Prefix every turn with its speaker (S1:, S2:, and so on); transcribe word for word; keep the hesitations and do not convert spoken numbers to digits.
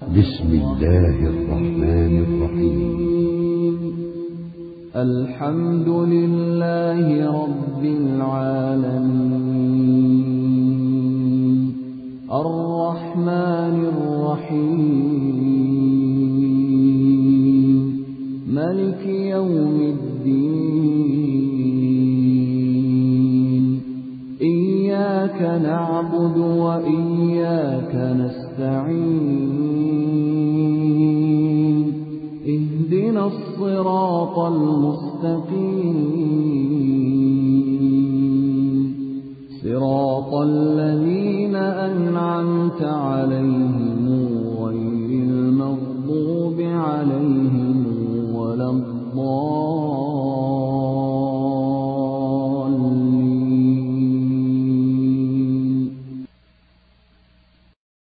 S1: بسم الله الرحمن الرحيم.
S2: الحمد لله رب العالمين الرحمن الرحيم مالك يوم الدين إياك نعبد وإياك نستعين اهدنا الصراط المستقيم صراط الذين أنعمت عليهم